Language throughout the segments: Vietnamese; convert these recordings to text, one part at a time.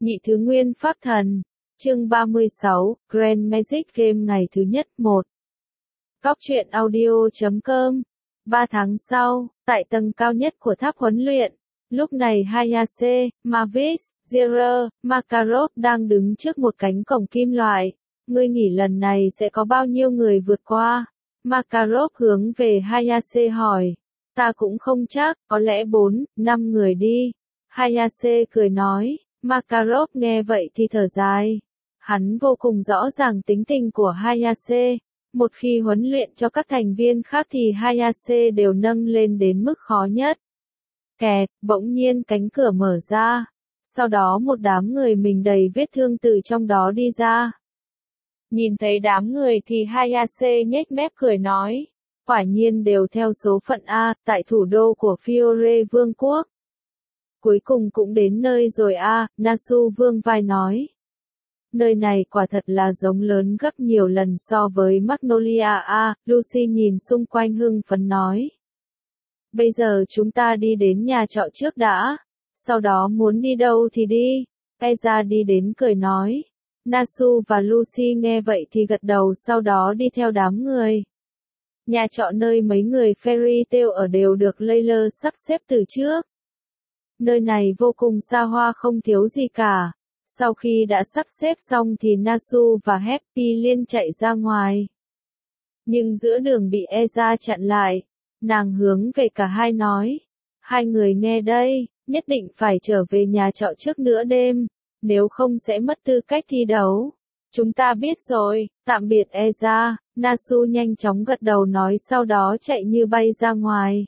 Nhị thứ nguyên pháp thần. Chương 36, Grand Magic Game ngày thứ nhất 1. Góc truyện audio.com. 3 tháng sau, tại tầng cao nhất của tháp huấn luyện, lúc này Hayase, Mavis, Zero, Makarov đang đứng trước một cánh cổng kim loại. Ngươi nghĩ lần này sẽ có bao nhiêu người vượt qua? Makarov hướng về Hayase hỏi. Ta cũng không chắc, có lẽ 4, 5 người đi. Hayase cười nói. Makarov nghe vậy thì thở dài. Hắn vô cùng rõ ràng tính tình của Hayase. Một khi huấn luyện cho các thành viên khác thì Hayase đều nâng lên đến mức khó nhất. Kẹt, bỗng nhiên cánh cửa mở ra. Sau đó một đám người mình đầy vết thương từ trong đó đi ra. Nhìn thấy đám người thì Hayase nhếch mép cười nói. Quả nhiên đều theo số phận A, tại thủ đô của Fiore Vương quốc. Cuối cùng cũng đến nơi rồi a, Nasu Vương vai nói. Nơi này quả thật là giống lớn gấp nhiều lần so với Magnolia a, Lucy nhìn xung quanh hưng phấn nói. Bây giờ chúng ta đi đến nhà trọ trước đã, sau đó muốn đi đâu thì đi, Aiza đi đến cười nói. Nasu và Lucy nghe vậy thì gật đầu sau đó đi theo đám người. Nhà trọ nơi mấy người Fairy Tail ở đều được Layla sắp xếp từ trước. Nơi này vô cùng xa hoa không thiếu gì cả. Sau khi đã sắp xếp xong thì Nasu và Happy Liên chạy ra ngoài. Nhưng giữa đường bị Eza chặn lại. Nàng hướng về cả hai nói. Hai người nghe đây, nhất định phải trở về nhà trọ trước nửa đêm. Nếu không sẽ mất tư cách thi đấu. Chúng ta biết rồi, tạm biệt Eza. Nasu nhanh chóng gật đầu nói sau đó chạy như bay ra ngoài.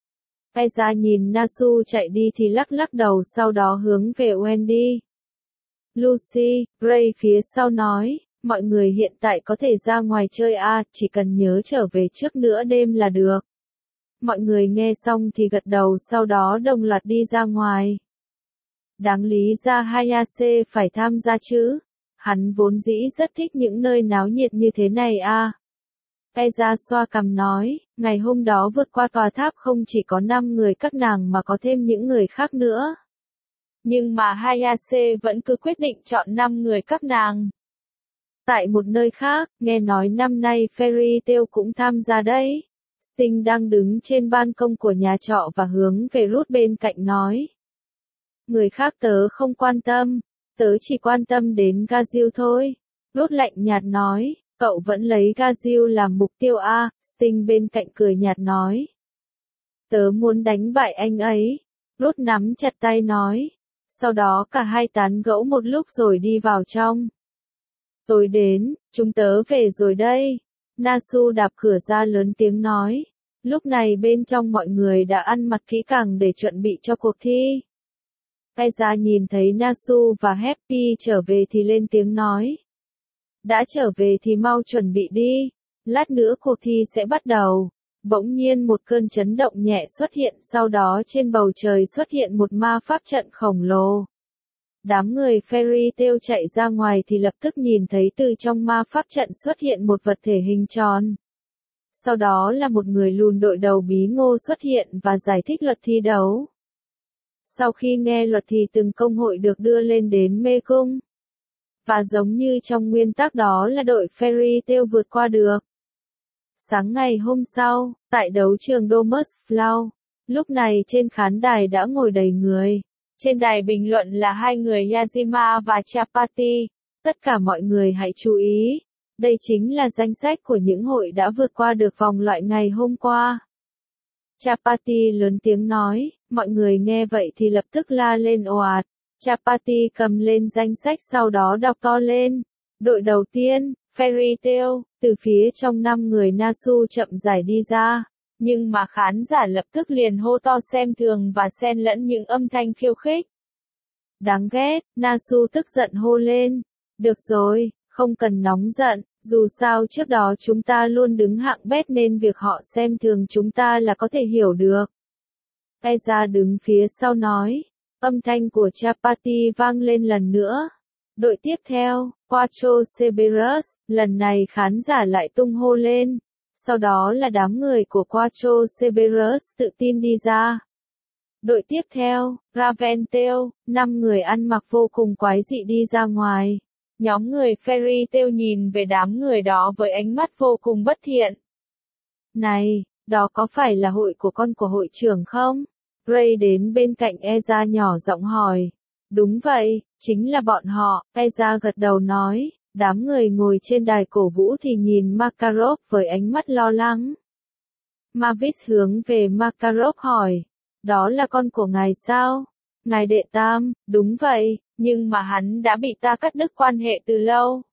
Aiza nhìn Nasu chạy đi thì lắc lắc đầu sau đó hướng về Wendy. Lucy, Ray phía sau nói, mọi người hiện tại có thể ra ngoài chơi chỉ cần nhớ trở về trước nửa đêm là được. Mọi người nghe xong thì gật đầu sau đó đồng loạt đi ra ngoài. Đáng lý ra Hayase phải tham gia chứ, hắn vốn dĩ rất thích những nơi náo nhiệt như thế này Aiza xoa cằm nói, ngày hôm đó vượt qua tòa tháp không chỉ có 5 người các nàng mà có thêm những người khác nữa. Nhưng mà Hayase vẫn cứ quyết định chọn 5 người các nàng. Tại một nơi khác, nghe nói năm nay Fairy Tail cũng tham gia đấy. Sting đang đứng trên ban công của nhà trọ và hướng về Ruth bên cạnh nói. Người khác tớ không quan tâm, tớ chỉ quan tâm đến Gazil thôi. Ruth lạnh nhạt nói. Cậu vẫn lấy Gazil làm mục tiêu Sting bên cạnh cười nhạt nói. Tớ muốn đánh bại anh ấy. Ruth nắm chặt tay nói. Sau đó cả hai tán gẫu một lúc rồi đi vào trong. Tối đến, chúng tớ về rồi đây. Nasu đạp cửa ra lớn tiếng nói. Lúc này bên trong mọi người đã ăn mặc kỹ càng để chuẩn bị cho cuộc thi. Aiza nhìn thấy Nasu và Happy trở về thì lên tiếng nói. Đã trở về thì mau chuẩn bị đi, lát nữa cuộc thi sẽ bắt đầu. Bỗng nhiên một cơn chấn động nhẹ xuất hiện sau đó trên bầu trời xuất hiện một ma pháp trận khổng lồ. Đám người Fairy Tail chạy ra ngoài thì lập tức nhìn thấy từ trong ma pháp trận xuất hiện một vật thể hình tròn. Sau đó là một người lùn đội đầu bí ngô xuất hiện và giải thích luật thi đấu. Sau khi nghe luật thì từng công hội được đưa lên đến mê cung. Và giống như trong nguyên tắc đó là đội Fairy Tail vượt qua được. Sáng ngày hôm sau, tại đấu trường Domus Flow, lúc này trên khán đài đã ngồi đầy người. Trên đài bình luận là hai người Yazima và Chapati. Tất cả mọi người hãy chú ý. Đây chính là danh sách của những hội đã vượt qua được vòng loại ngày hôm qua. Chapati lớn tiếng nói, mọi người nghe vậy thì lập tức la lên ồ ạt. Chapati cầm lên danh sách sau đó đọc to lên. Đội đầu tiên, Fairy Tail, từ phía trong 5 người Nasu chậm rãi đi ra. Nhưng mà khán giả lập tức liền hô to xem thường và xen lẫn những âm thanh khiêu khích. Đáng ghét, Nasu tức giận hô lên. Được rồi, không cần nóng giận, dù sao trước đó chúng ta luôn đứng hạng bét nên việc họ xem thường chúng ta là có thể hiểu được. Aiza đứng phía sau nói. Âm thanh của Chapati vang lên lần nữa. Đội tiếp theo, Quattro Cerberus, lần này khán giả lại tung hô lên. Sau đó là đám người của Quattro Cerberus tự tin đi ra. Đội tiếp theo, Raventail, 5 người ăn mặc vô cùng quái dị đi ra ngoài. Nhóm người Fairy Tail nhìn về đám người đó với ánh mắt vô cùng bất thiện. Này, đó có phải là hội của con của hội trưởng không? Ray đến bên cạnh Eza nhỏ giọng hỏi. Đúng vậy, chính là bọn họ, Eza gật đầu nói. Đám người ngồi trên đài cổ vũ thì nhìn Makarov với ánh mắt lo lắng. Mavis hướng về Makarov hỏi. Đó là con của ngài sao? Ngài đệ tam, đúng vậy, nhưng mà hắn đã bị ta cắt đứt quan hệ từ lâu.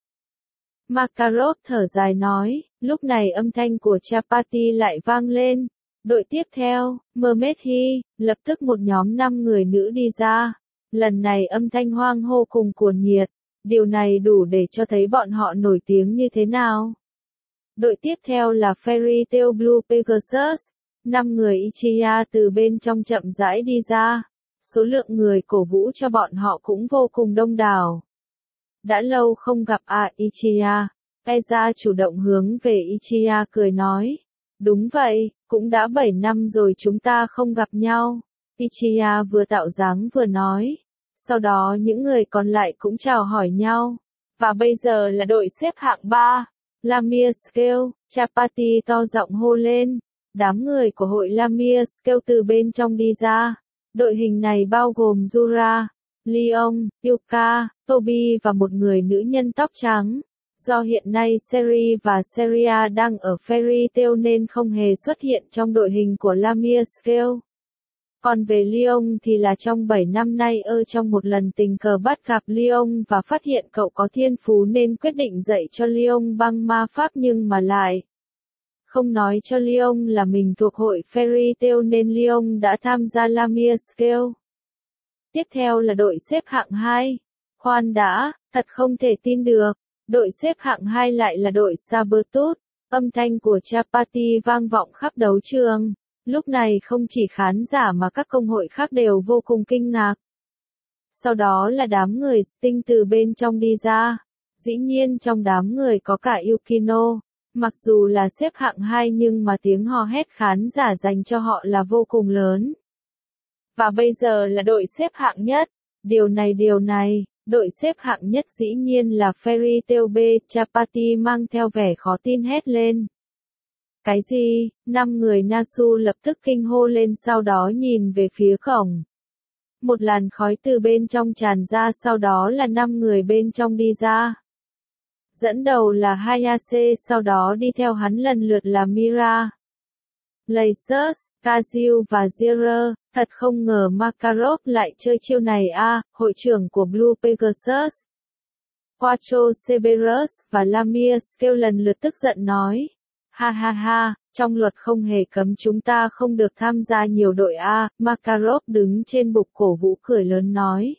Makarov thở dài nói, lúc này âm thanh của Chapati lại vang lên. Đội tiếp theo, Mermaid He, lập tức một nhóm 5 người nữ đi ra. Lần này âm thanh hoang hô cùng cuồng nhiệt. Điều này đủ để cho thấy bọn họ nổi tiếng như thế nào. Đội tiếp theo là Fairy Tail Blue Pegasus. 5 người Ichiya từ bên trong chậm rãi đi ra. Số lượng người cổ vũ cho bọn họ cũng vô cùng đông đảo. Đã lâu không gặp Ichiya. Eza chủ động hướng về Ichiya cười nói. Đúng vậy, cũng đã 7 năm rồi chúng ta không gặp nhau. Ichiya vừa tạo dáng vừa nói. Sau đó những người còn lại cũng chào hỏi nhau. Và bây giờ là đội xếp hạng 3. Lamia Scale, Chapati to giọng hô lên. Đám người của hội Lamia Scale từ bên trong đi ra. Đội hình này bao gồm Jura, Leon, Yuka, Toby và một người nữ nhân tóc trắng. Do hiện nay Seri và Seria đang ở Fairy Tail nên không hề xuất hiện trong đội hình của Lamia Scale. Còn về Leon thì là trong 7 năm nay trong một lần tình cờ bắt gặp Leon và phát hiện cậu có thiên phú nên quyết định dạy cho Leon băng ma pháp nhưng mà lại không nói cho Leon là mình thuộc hội Fairy Tail nên Leon đã tham gia Lamia Scale. Tiếp theo là đội xếp hạng 2. Khoan đã, thật không thể tin được. Đội xếp hạng 2 lại là đội Sabertooth. Âm thanh của Chapati vang vọng khắp đấu trường. Lúc này không chỉ khán giả mà các công hội khác đều vô cùng kinh ngạc. Sau đó là đám người Sting từ bên trong đi ra. Dĩ nhiên trong đám người có cả Yukino. Mặc dù là xếp hạng 2 nhưng mà tiếng hò hét khán giả dành cho họ là vô cùng lớn. Và bây giờ là đội xếp hạng nhất. Điều này, đội xếp hạng nhất dĩ nhiên là Fairy Tail B. Chapati mang theo vẻ khó tin hét lên. Cái gì? 5 người Nasu lập tức kinh hô lên sau đó nhìn về phía cổng. Một làn khói từ bên trong tràn ra sau đó là 5 người bên trong đi ra. Dẫn đầu là Hayase sau đó đi theo hắn lần lượt là Mira, Laysus, Kazuo và Zero. Thật không ngờ Makarov lại chơi chiêu này hội trưởng của Blue Pegasus. Quattro Cerberus và Lamia Scale lần lượt tức giận nói. Ha ha ha, trong luật không hề cấm chúng ta không được tham gia nhiều đội Makarov đứng trên bục cổ vũ cười lớn nói.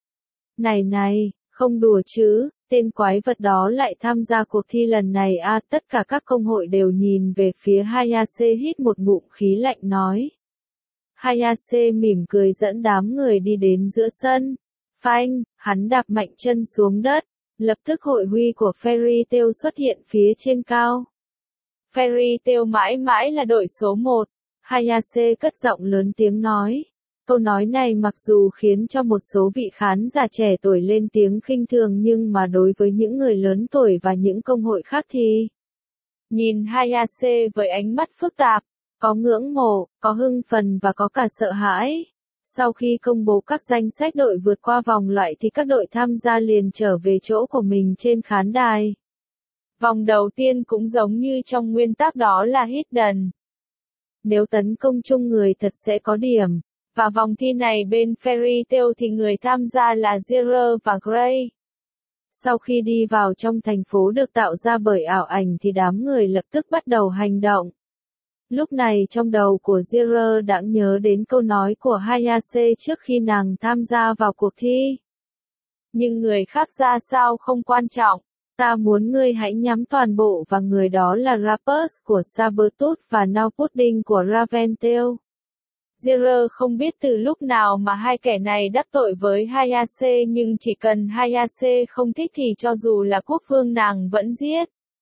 Này, không đùa chứ, tên quái vật đó lại tham gia cuộc thi lần này tất cả các công hội đều nhìn về phía Hayase hít một ngụm khí lạnh nói. Hayase mỉm cười dẫn đám người đi đến giữa sân. Phanh, hắn đạp mạnh chân xuống đất. Lập tức hội huy của Fairy Tail xuất hiện phía trên cao. Fairy Tail mãi mãi là đội số 1. Hayase cất giọng lớn tiếng nói. Câu nói này mặc dù khiến cho một số vị khán giả trẻ tuổi lên tiếng khinh thường nhưng mà đối với những người lớn tuổi và những công hội khác thì nhìn Hayase với ánh mắt phức tạp, có ngưỡng mộ, có hưng phấn và có cả sợ hãi. Sau khi công bố các danh sách đội vượt qua vòng loại thì các đội tham gia liền trở về chỗ của mình trên khán đài. Vòng đầu tiên cũng giống như trong nguyên tắc đó là hidden. Nếu tấn công chung người thật sẽ có điểm. Và vòng thi này bên Fairy Tail thì người tham gia là Zero và Gray. Sau khi đi vào trong thành phố được tạo ra bởi ảo ảnh thì đám người lập tức bắt đầu hành động. Lúc này trong đầu của Zero đã nhớ đến câu nói của Hayase trước khi nàng tham gia vào cuộc thi. Nhưng người khác ra sao không quan trọng. Ta muốn ngươi hãy nhắm toàn bộ vào người đó là Rappers của Sabertooth và Now Pudding của Raventail. Zero không biết từ lúc nào mà hai kẻ này đắc tội với Hayase nhưng chỉ cần Hayase không thích thì cho dù là quốc vương nàng vẫn giết.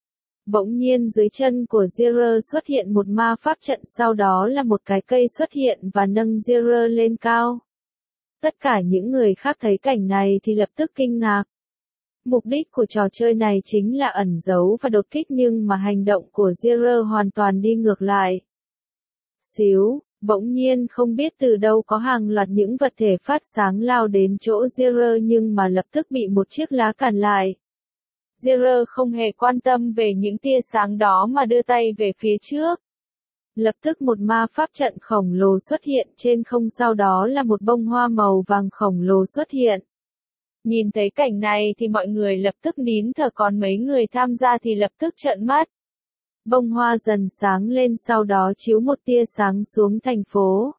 Bỗng nhiên dưới chân của Jirer xuất hiện một ma pháp trận, sau đó là một cái cây xuất hiện và nâng Jirer lên cao. Tất cả những người khác thấy cảnh này thì lập tức kinh ngạc. Mục đích của trò chơi này chính là ẩn giấu và đột kích, nhưng mà hành động của Jirer hoàn toàn đi ngược lại. Xíu, bỗng nhiên không biết từ đâu có hàng loạt những vật thể phát sáng lao đến chỗ Jirer, nhưng mà lập tức bị một chiếc lá cản lại. Jirer không hề quan tâm về những tia sáng đó mà đưa tay về phía trước. Lập tức một ma pháp trận khổng lồ xuất hiện trên không, sau đó là một bông hoa màu vàng khổng lồ xuất hiện. Nhìn thấy cảnh này thì mọi người lập tức nín thở, còn mấy người tham gia thì lập tức trợn mắt. Bông hoa dần sáng lên, sau đó chiếu một tia sáng xuống thành phố.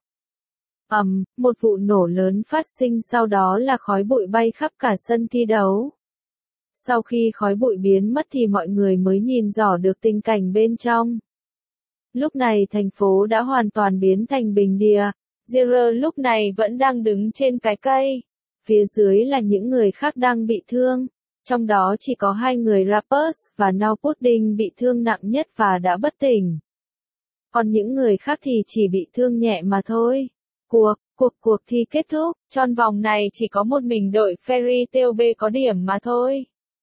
Một vụ nổ lớn phát sinh, sau đó là khói bụi bay khắp cả sân thi đấu. Sau khi khói bụi biến mất thì mọi người mới nhìn rõ được tình cảnh bên trong. Lúc này thành phố đã hoàn toàn biến thành bình địa. Jirer lúc này vẫn đang đứng trên cái cây. Phía dưới là những người khác đang bị thương. Trong đó chỉ có 2 người Rappers và Now Pudding bị thương nặng nhất và đã bất tỉnh. Còn những người khác thì chỉ bị thương nhẹ mà thôi. Cuộc thi kết thúc. Trong vòng này chỉ có một mình đội Fairy Tail B có điểm mà thôi.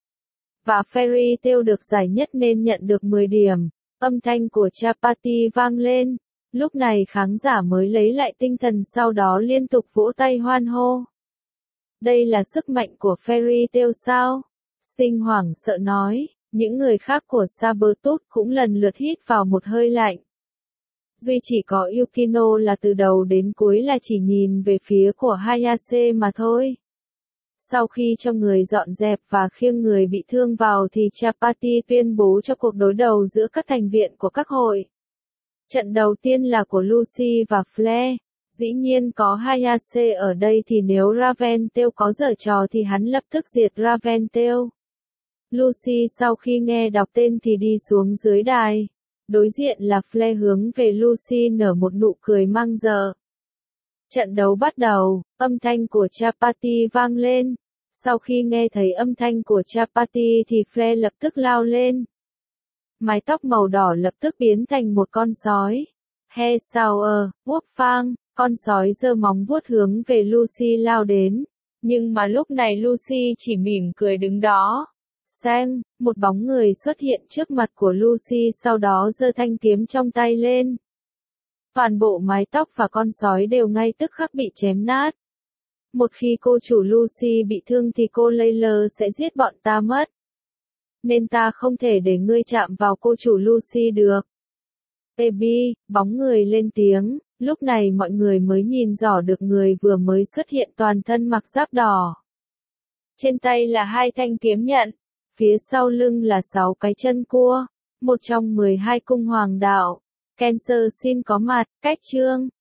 Và Fairy Tail được giải nhất nên nhận được 10 điểm. Âm thanh của Chapati vang lên. Lúc này khán giả mới lấy lại tinh thần, sau đó liên tục vỗ tay hoan hô. Đây là sức mạnh của Fairy Tail sao? Sting hoảng sợ nói. Những người khác của Sabretooth cũng lần lượt hít vào một hơi lạnh. Duy chỉ có Yukino là từ đầu đến cuối là chỉ nhìn về phía của Hayase mà thôi. Sau khi cho người dọn dẹp và khiêng người bị thương vào thì Chapati tuyên bố cho cuộc đối đầu giữa các thành viên của các hội. Trận đầu tiên là của Lucy và Flare. Dĩ nhiên có Hayase ở đây thì nếu Raventail có giở trò thì hắn lập tức diệt Raventail. Lucy sau khi nghe đọc tên thì đi xuống dưới đài. Đối diện là Flare hướng về Lucy nở một nụ cười mang dợ. Trận đấu bắt đầu, âm thanh của Chapati vang lên. Sau khi nghe thấy âm thanh của Chapati thì Flare lập tức lao lên. Mái tóc màu đỏ lập tức biến thành một con sói. He Sour, Quốc Phang, con sói giơ móng vuốt hướng về Lucy lao đến. Nhưng mà lúc này Lucy chỉ mỉm cười đứng đó. Sang, một bóng người xuất hiện trước mặt của Lucy, sau đó giơ thanh kiếm trong tay lên. Toàn bộ mái tóc và con sói đều ngay tức khắc bị chém nát. Một khi cô chủ Lucy bị thương thì cô Layla sẽ giết bọn ta mất. Nên ta không thể để ngươi chạm vào cô chủ Lucy được. Baby, bóng người lên tiếng, lúc này mọi người mới nhìn rõ được người vừa mới xuất hiện toàn thân mặc giáp đỏ. Trên tay là 2 thanh kiếm nhận, phía sau lưng là 6 cái chân cua, một trong 12 cung hoàng đạo. Cancer xin có mặt, cách chương.